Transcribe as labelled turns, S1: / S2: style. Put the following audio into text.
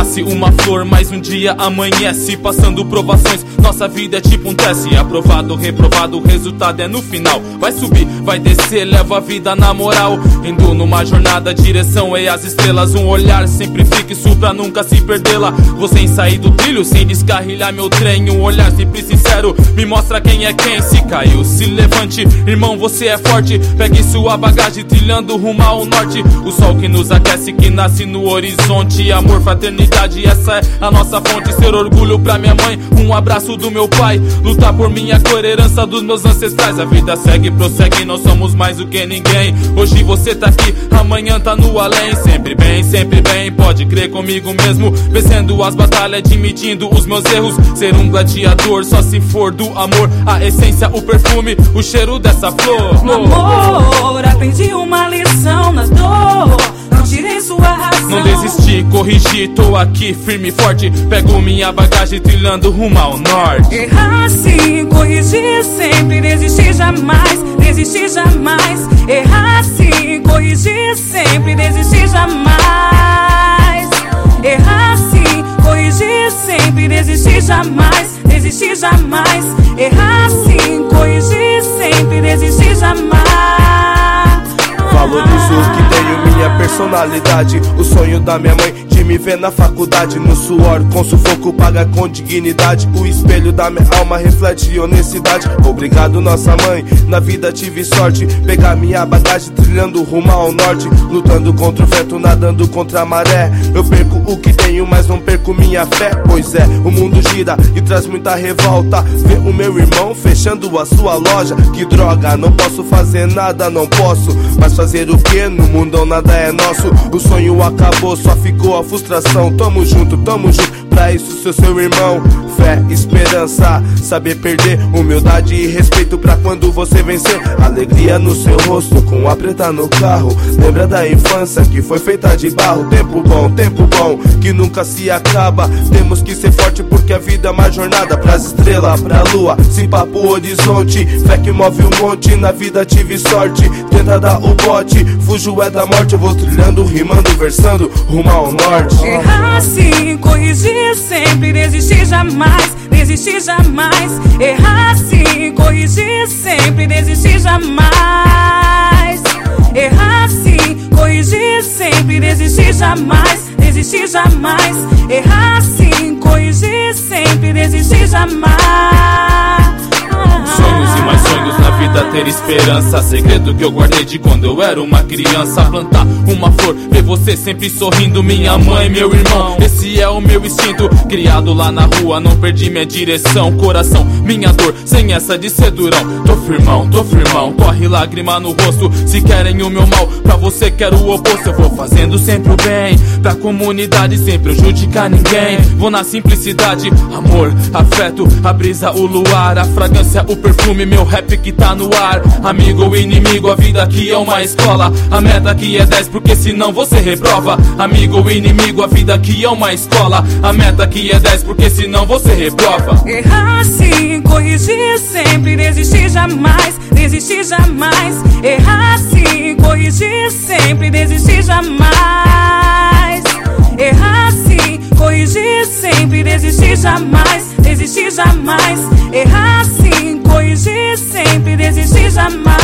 S1: nasce uma flor, mas um dia amanhece, passando provações. Nossa vida é tipo um teste, aprovado, reprovado, o resultado é no final. Vai subir, vai descer, leva a vida na moral, indo numa jornada, direção é as estrelas. Um olhar sempre fixo pra nunca se perdê-la. Vou sem sair do trilho, sem descarrilhar meu trem. Um olhar sempre sincero me mostra quem é quem. Se caiu, se levante, irmão, você é forte. Pegue sua bagagem, trilhando rumo ao norte. O sol que nos aquece, que nasce no horizonte. Amor, fraternidade, essa é a nossa fonte. Ser orgulho pra minha mãe, um abraço do meu pai. Lutar por minha cor, herança dos meus ancestrais. A vida segue, prossegue, nós somos mais do que ninguém. Hoje você tá aqui, amanhã tá no além. Sempre bem, pode crer comigo mesmo. Vencendo as batalhas, admitindo os meus erros. Ser um gladiador só se for do amor. A essência, o perfume, o cheiro dessa flor.
S2: No amor, aprendi uma lição na dor. Não tirei sua razão.
S1: Não desisti, corrigi, tô aqui firme e forte. Pego minha bagagem, trilhando rumo ao norte.
S2: Errar sim, corrigir sempre, desistir jamais, desistir jamais. Errar sim, corrigir sempre, desistir jamais. Errar sim, corrigir sempre, desistir jamais, desistir jamais. Errar sim, corrigir sempre, desistir jamais.
S3: Valorizo o que tenho, minha personalidade. O sonho da minha mãe de me ver na faculdade. No suor, com sufoco, paga com dignidade. O espelho da minha alma reflete honestidade. Obrigado, nossa mãe, na vida tive sorte. Pegar minha bagagem, trilhando rumo ao norte. Lutando contra o vento, nadando contra a maré. Eu perco o que tenho, mas não perco minha fé. Pois é, o mundo gira e traz muita revolta. Ver o meu irmão fechando a sua loja. Que droga, não posso fazer nada, não posso. Mas fazer o que? No mundão nada é nosso. O sonho acabou, só ficou a frustração. Tamo junto, pra isso sou seu irmão. Fé, esperança, saber perder. Humildade e respeito pra quando você vencer. Alegria no seu rosto, com a preta no carro. Lembra da infância que foi feita de barro. Tempo bom, que nunca se acaba. Temos que ser forte porque a vida é uma jornada. Pras estrelas, pra lua, sem papo horizonte. Fé que move um monte, na vida tive sorte. Tenta dar o bote, fujo é da morte. Eu vou trilhando, rimando, versando, rumo ao norte.
S2: Errar sim, corrigir sempre, desistir jamais, desistir jamais. Errar sim, corrigir sempre, desistir jamais. Errar sim, corrigir sempre, desistir jamais, desistir jamais. Errar sim, corrigir sempre, desistir jamais.
S1: Sonhos e mais sonhos na vida, ter esperança. Segredo que eu guardei de quando eu era uma criança. Plantar uma flor, ver você sempre sorrindo. Minha mãe, meu irmão, esse é o meu instinto. Criado lá na rua, não perdi minha direção. Coração, minha dor, sem essa de ser durão. Tô firmão, corre lágrima no rosto. Se querem o meu mal, pra você quero o oposto. Eu vou fazendo sempre o bem, pra comunidade, sem prejudicar ninguém. Vou na simplicidade, amor, afeto, a brisa, o luar, a fragrância, o perfume, meu rap que tá no ar. Amigo ou inimigo, a vida aqui é uma escola. A meta aqui é 10, porque senão você reprova. Amigo ou inimigo, a vida aqui é uma escola. A meta aqui é 10, porque senão você reprova.
S2: Errar sim, corrigir sempre, desistir jamais, desistir jamais. Errar sim, corrigir sempre, desistir jamais. Errar sim, corrigir sempre, desistir jamais, desistir jamais. Errar sim, corrigir sempre, desistir jamais.